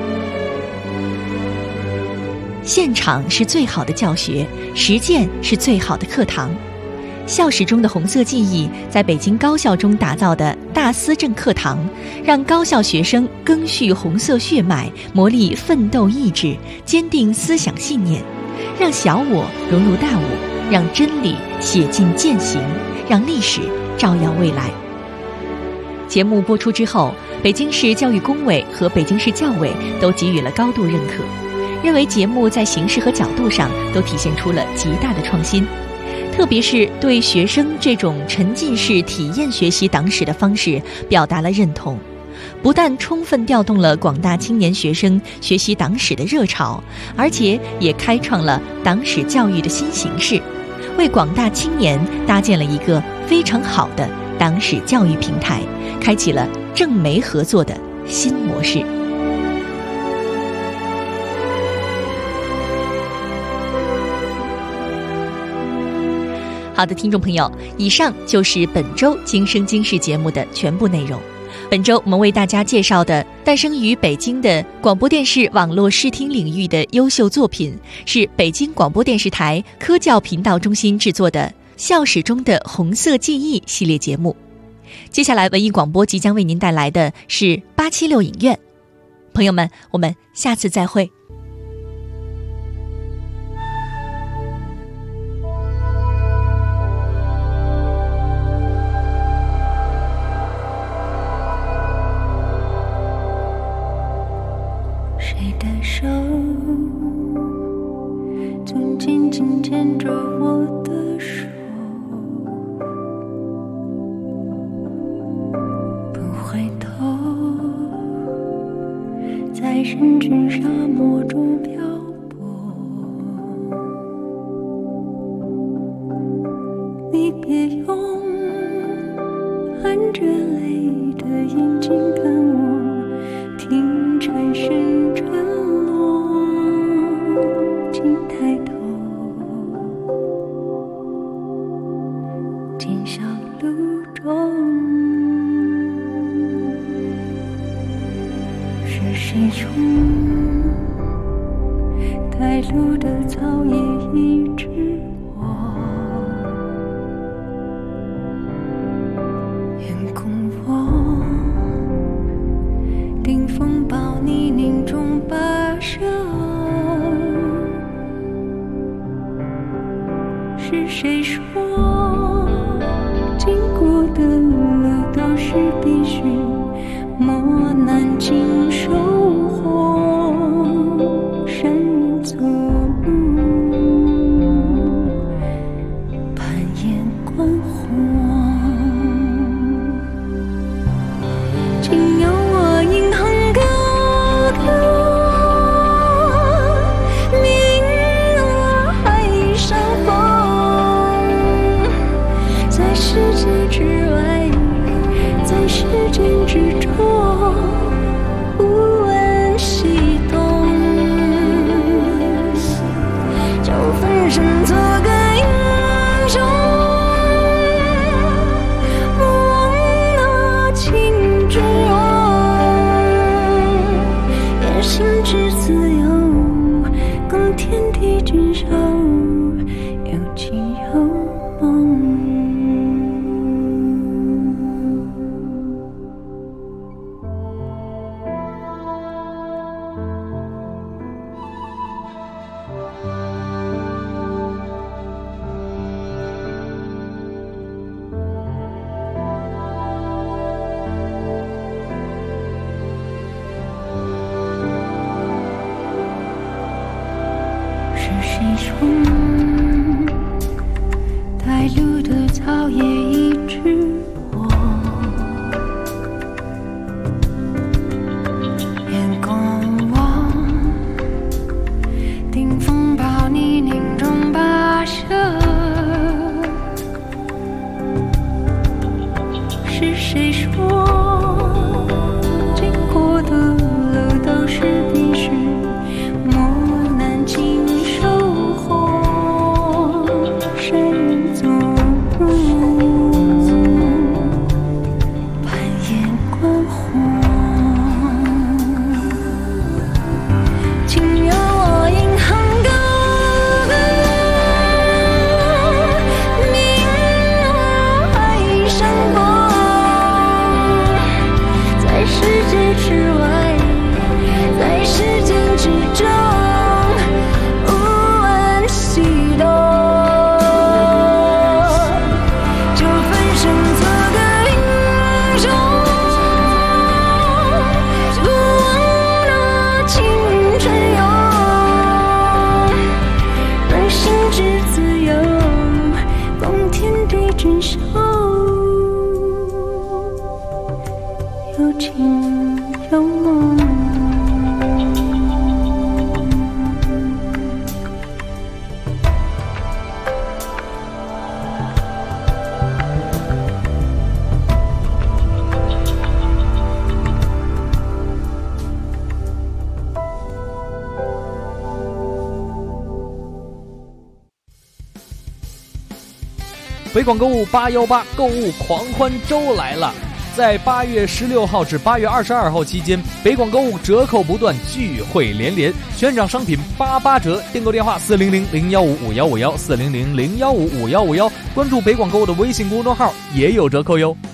现场是最好的教学，实践是最好的课堂。校史中的红色记忆在北京高校中打造的大思政课堂，让高校学生赓续红色血脉，磨砺奋斗意志，坚定思想信念，让小我融入大我，让真理写进践行，让历史照耀未来。节目播出之后，北京市教育工委和北京市教委都给予了高度认可，认为节目在形式和角度上都体现出了极大的创新。特别是对学生这种沉浸式体验学习党史的方式表达了认同，不但充分调动了广大青年学生学习党史的热潮，而且也开创了党史教育的新形式，为广大青年搭建了一个非常好的党史教育平台，开启了政媒合作的新模式。好的，听众朋友，以上就是本周今生今世节目的全部内容。本周我们为大家介绍的诞生于北京的广播电视网络视听领域的优秀作品，是北京广播电视台科教频道中心制作的校史中的红色记忆系列节目。接下来文艺广播即将为您带来的是876影院。朋友们，我们下次再会。 谁的手总紧紧牵着我的手，不回头，在人群沙漠中漂泊。你别用含着泪的眼睛看我，听蝉声沉落，请抬头，见小路中是谁冲带路的草叶一直我，眼空我顶风暴泥泞中跋涉，是谁说经过的路都是必须磨难经收获，深足攀岩观火，请由我引吭高歌，明了海上风，在世界之外，在时间之中无畏。 冲，带路的草也一直我，眼光望，顶风暴泥泞中跋涉，是谁说经过的路都是必须磨难经收获，谁人走入半眼观火，请由我引吭高歌，明爱山光，在世界之外，在时间之中，无问西东，就分身做个英雄，不忘那青春勇，让心之自由，共天地珍守，有情有梦。 北广购物818购物狂欢周来了！在8月16号至8月22号期间，北广购物折扣不断，聚会连连，全场商品88折。订购电话400-015-5151，400-015-5151，关注北广购物的微信公众号也有折扣哟。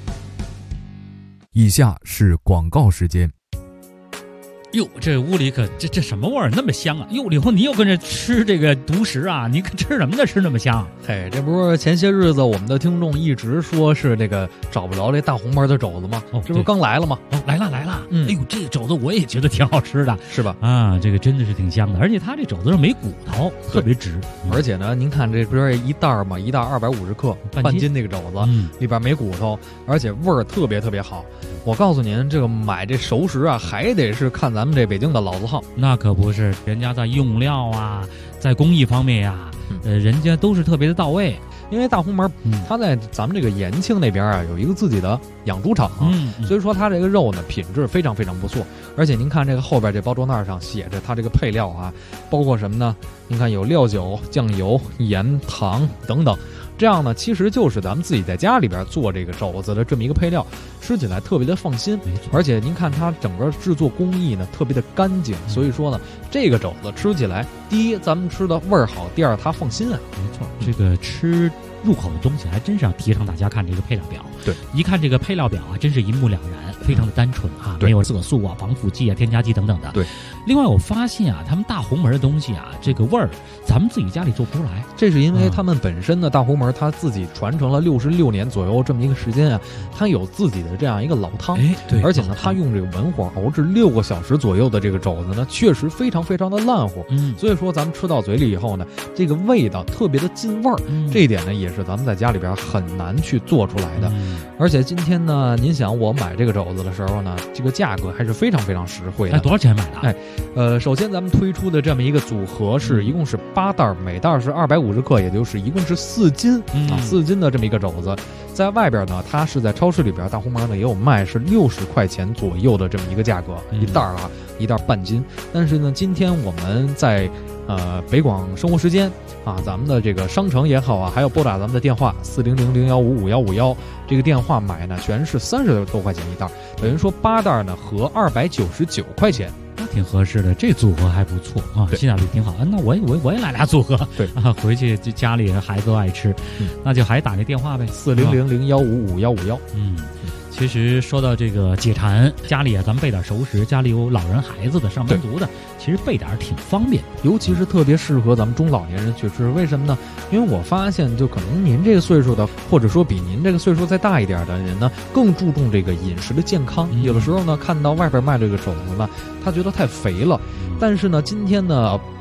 以下是广告时间。 哟，这屋里可这什么味儿那么香啊！哟，以后你又跟着吃这个独食啊？你可吃什么呢？吃那么香？ 嘿，这不是前些日子我们的听众一直说是这个找不着这大红门的肘子吗？这不是刚来了吗？ 来了。哎呦，这个肘子我也觉得挺好吃的， 是吧？ 啊，这个真的是挺香的，而且它这肘子上没骨头，特别直。 而且呢，您看这不是一袋嘛，一袋250克，半斤那个肘子，里边没骨头，而且味儿特别特别好。我告诉您，这个买这熟食啊，还得是看咱们这北京的老字号。 那可不是，人家在用料啊，在工艺方面呀，人家都是特别的到位。 因为大红门，它在咱们这个延庆那边啊，有一个自己的养猪场，所以说它这个肉呢品质非常非常不错。而且您看这个后边这包装袋上写着它这个配料啊，包括什么呢？您看有料酒、酱油、盐、糖等等。这样呢，其实就是咱们自己在家里边做这个肘子的这么一个配料，吃起来特别的放心。而且您看它整个制作工艺呢特别的干净，所以说呢，这个肘子吃起来，第一咱们吃的味儿好，第二它放心啊。 没错，这个吃入口的东西还真是要提倡大家看这个配料表。 对， 一看这个配料表啊，真是一目了然，非常的单纯啊，没有色素啊、防腐剂啊、添加剂等等的。 对， 另外我发现啊，他们大红门的东西啊，这个味儿咱们自己家里做不出来。 这是因为他们本身的大红门，他自己传承了66年左右这么一个时间啊，他有自己的这样一个老汤。 对， 而且呢，他用这个文火熬制6个小时左右的这个肘子呢，确实非常非常的烂乎。所以说咱们吃到嘴里以后呢，这个味道特别的进味儿。这一点呢，也是咱们在家里边很难去做出来的。而且今天呢，您想我买这个肘子的时候呢，这个价格还是非常非常实惠的。 多少钱买的？ 首先咱们推出的这么一个组合一共是8袋，每袋是250克，也就是一共是4斤4斤的这么一个肘子。在外边呢，它是在超市里边大红门呢也有卖，是60块钱左右的这么一个价格，一袋啊，一袋半斤。但是呢，今天我们在北广生活时间啊，咱们的这个商城也好啊，还有拨打咱们的电话400-015-5151，这个电话买呢全是30多块钱一袋，等于说8袋呢合299块钱。 那挺合适的，这组合还不错啊，性价比挺好。那我也来俩组合， 对啊，回去就家里孩子都爱吃，那就还打那电话呗 ，400-015-5151。 其实说到这个解馋，家里啊咱们备点熟食，家里有老人孩子的、上班族的，其实备点挺方便， 尤其是特别适合咱们中老年人去吃。为什么呢？因为我发现就可能您这个岁数的，或者说比您这个岁数再大一点的人呢，更注重这个饮食的健康。有的时候呢，看到外边卖这个肘子呢，他觉得太肥了。但是呢，今天呢，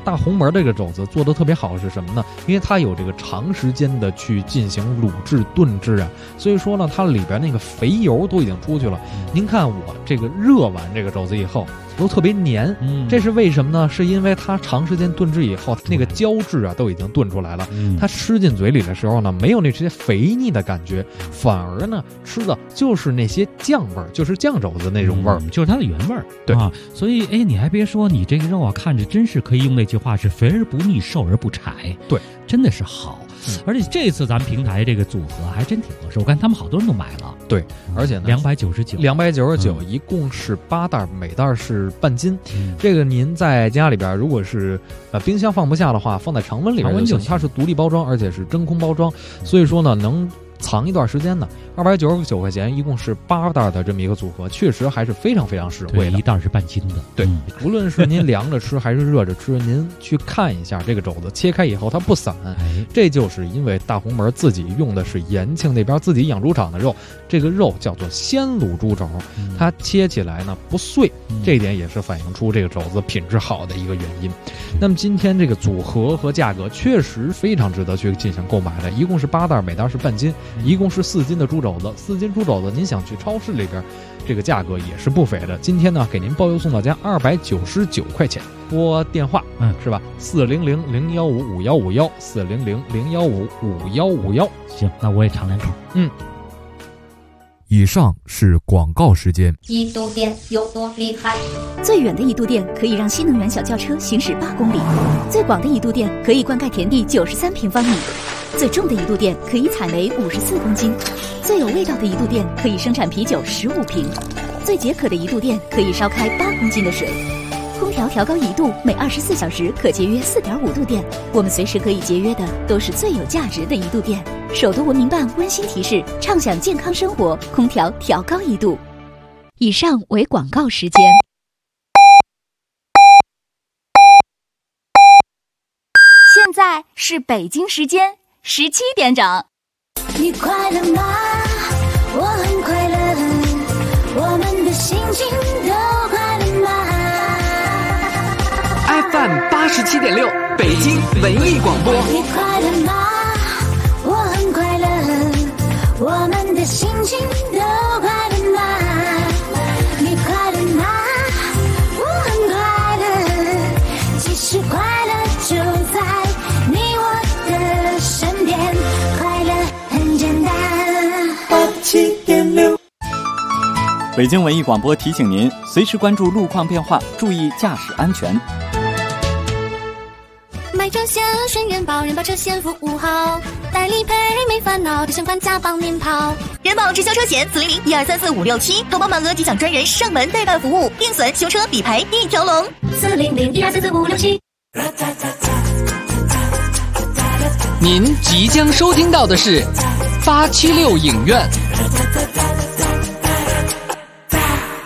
大红门这个肘子做的特别好是什么呢？因为它有这个长时间的去进行卤制炖制啊，所以说呢，它里边那个肥油都已经出去了。您看我这个热完这个肘子以后都特别黏，这是为什么呢？是因为它长时间炖制以后，那个胶质啊都已经炖出来了，它吃进嘴里的时候呢，没有那些肥腻的感觉，反而呢吃的就是那些酱味儿，就是酱肘子那种味儿， 就是它的原味儿。 对啊，所以你还别说，你这个肉啊，看着真是可以用那句话是肥而不腻，瘦而不柴。 对， 真的是好。而且这次咱们平台这个组合还真挺合适，我看他们好多人都买了。 对，而且呢299，一共是8袋，每袋是半斤。这个您在家里边，如果是冰箱放不下的话，放在常温里边就行。它是独立包装，而且是真空包装，所以说呢能藏一段时间呢。299块钱，一共是8袋的这么一个组合，确实还是非常非常实惠的。 一袋是半斤的。 对，无论是您凉着吃还是热着吃，您去看一下这个肘子切开以后它不散，这就是因为大红门自己用的是延庆那边自己养猪场的肉，这个肉叫做鲜卤猪肘，它切起来呢不碎，这一点也是反映出这个肘子品质好的一个原因。那么今天这个组合和价格确实非常值得去进行购买的，一共是8袋，每袋是半斤，一共是4斤的猪肘子，4斤猪肘子，您想去超市里边，这个价格也是不菲的。今天呢，给您包邮送到家299块钱。拨电话，是吧？400-015-5151，400-015-5151。 行，那我也尝两口。 以上是广告时间。 一度电有多厉害？ 最远的一度电可以让新能源小轿车行驶8公里，最广的一度电可以灌溉田地93平方米，最重的一度电可以采煤54公斤，最有味道的一度电可以生产啤酒15瓶，最解渴的一度电可以烧开8公斤的水。空调调高1度，每24小时可节约4.5度电。我们随时可以节约的都是最有价值的一度电。首都文明办温馨提示：畅享健康生活，空调调高1度。以上为广告时间。 现在是北京时间17点整。 你快乐吗？我很快乐，我们的心情都快乐吗？ FM 87.6，北京文艺广播。 你快乐吗？我很快乐，我们的心情都快乐吗？你快乐吗？我很快乐，其实快乐就在你我的身边，快乐很简单。87.6。 北京文艺广播提醒您，随时关注路况变化，注意驾驶安全。 买车险选人保，人保车险服务好，代理赔没烦恼，提前款加帮您跑。人保直销车险400-1234567，投保满额即享专人上门代办服务，定损、修车、理赔一条龙。 400-1234567。 您即将收听到的是876影院。